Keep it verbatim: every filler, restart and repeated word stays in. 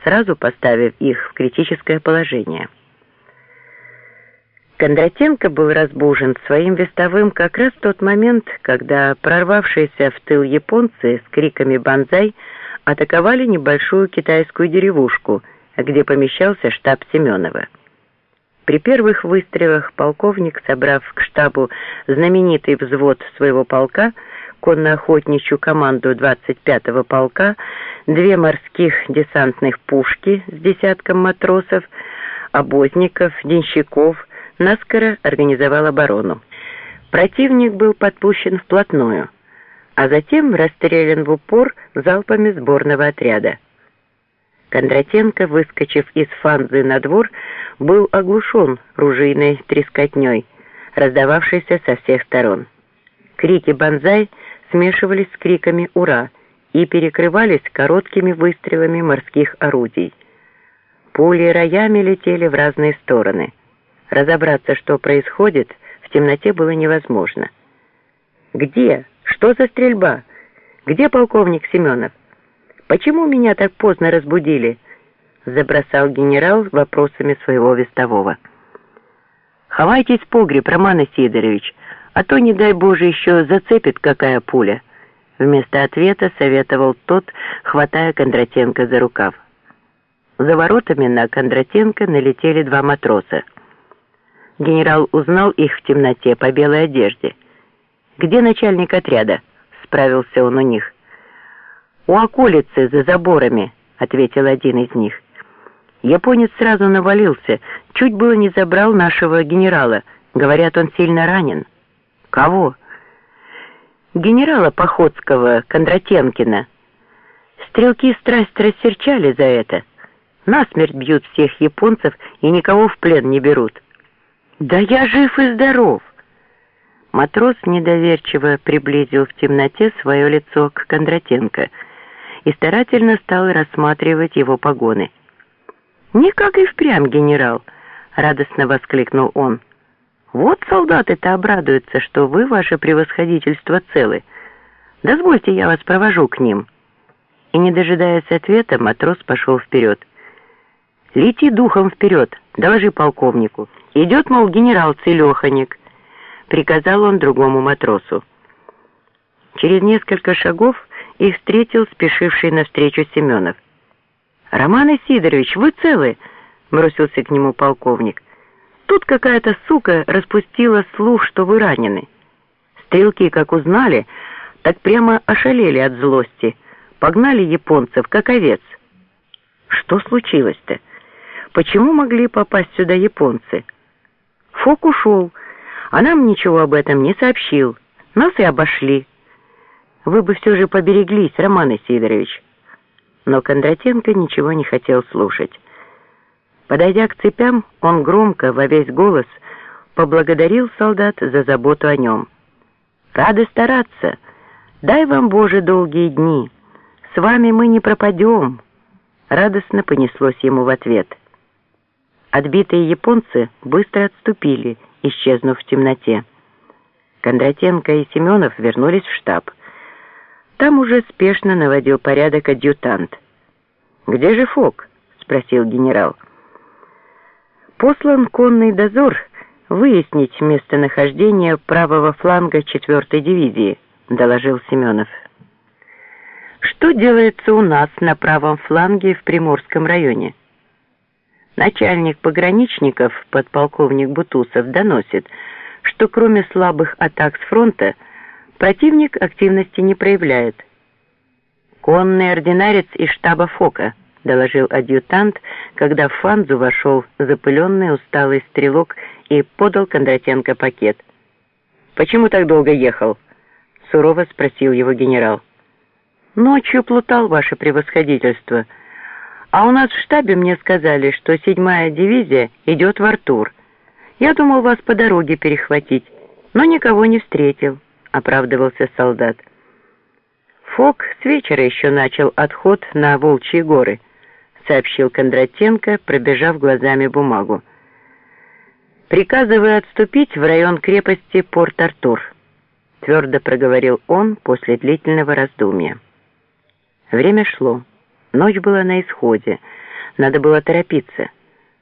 сразу поставив их в критическое положение. Кондратенко был разбужен своим вестовым как раз в тот момент, когда прорвавшиеся в тыл японцы с криками «Бонзай» атаковали небольшую китайскую деревушку, где помещался штаб Семенова. При первых выстрелах полковник, собрав к штабу знаменитый взвод своего полка, конно-охотничью команду двадцать пятого полка, две морских десантных пушки с десятком матросов, обозников, денщиков, наскоро организовал оборону. Противник был подпущен вплотную, а затем расстрелян в упор залпами сборного отряда. Кондратенко, выскочив из фанзы на двор, был оглушен ружейной трескотней, раздававшейся со всех сторон. Крики «Бонзай» смешивались с криками «Ура!» и перекрывались короткими выстрелами морских орудий. Пули роями летели в разные стороны. Разобраться, что происходит, в темноте было невозможно. «Где? Что за стрельба? Где полковник Семенов? Почему меня так поздно разбудили?» — забросал генерал вопросами своего вестового. «Ховайтесь в погреб, Роман Сидорович, а то, не дай Боже, еще зацепит какая пуля», — вместо ответа советовал тот, хватая Кондратенко за рукав. За воротами на Кондратенко налетели два матроса. Генерал узнал их в темноте по белой одежде. «Где начальник отряда?» — справился он у них. «У околицы, за заборами», — ответил один из них. Японец сразу навалился, чуть было не забрал нашего генерала. Говорят, он сильно ранен. «Кого?» «Генерала Походского, Кондратенкина. Стрелки страсть рассерчали за это. Насмерть бьют всех японцев и никого в плен не берут». «Да я жив и здоров!» Матрос недоверчиво приблизил в темноте свое лицо к Кондратенко и старательно стал рассматривать его погоны. «Никак и впрямь, генерал!» — радостно воскликнул он. «Вот солдаты-то обрадуются, что вы, ваше превосходительство, целы. Дозвольте, я вас провожу к ним». И, не дожидаясь ответа, матрос пошел вперед. «Лети духом вперед, доложи полковнику. Идет, мол, генерал целеханик», — приказал он другому матросу. Через несколько шагов их встретил спешивший навстречу Семенов. «Роман Сидорович, вы целы?» — бросился к нему полковник. «Тут какая-то сука распустила слух, что вы ранены. Стрелки, как узнали, так прямо ошалели от злости, погнали японцев, как овец». «Что случилось-то? Почему могли попасть сюда японцы?» «Фок ушел, а нам ничего об этом не сообщил. Нас и обошли. Вы бы все же побереглись, Роман Сидорович». Но Кондратенко ничего не хотел слушать. Подойдя к цепям, он громко, во весь голос, поблагодарил солдат за заботу о нем. «Рады стараться. Дай вам, Боже, долгие дни. С вами мы не пропадем», — радостно понеслось ему в ответ. Отбитые японцы быстро отступили, исчезнув в темноте. Кондратенко и Семенов вернулись в штаб. Там уже спешно наводил порядок адъютант. «Где же Фок?» — спросил генерал. «Послан конный дозор выяснить местонахождение правого фланга четвертой дивизии», — доложил Семенов. «Что делается у нас на правом фланге в Приморском районе?» Начальник пограничников, подполковник Бутусов, доносит, что кроме слабых атак с фронта, противник активности не проявляет. «Конный ординарец из штаба Фока», — доложил адъютант, когда в фанзу вошел запыленный усталый стрелок и подал Кондратенко пакет. «Почему так долго ехал?» — сурово спросил его генерал. «Ночью плутал, ваше превосходительство. А у нас в штабе мне сказали, что седьмая дивизия идет в Артур. Я думал вас по дороге перехватить, но никого не встретил», — оправдывался солдат. «Фок с вечера еще начал отход на Волчьи горы», — сообщил Кондратенко, пробежав глазами бумагу. «Приказываю отступить в район крепости Порт-Артур», — твердо проговорил он после длительного раздумья. Время шло. Ночь была на исходе. Надо было торопиться.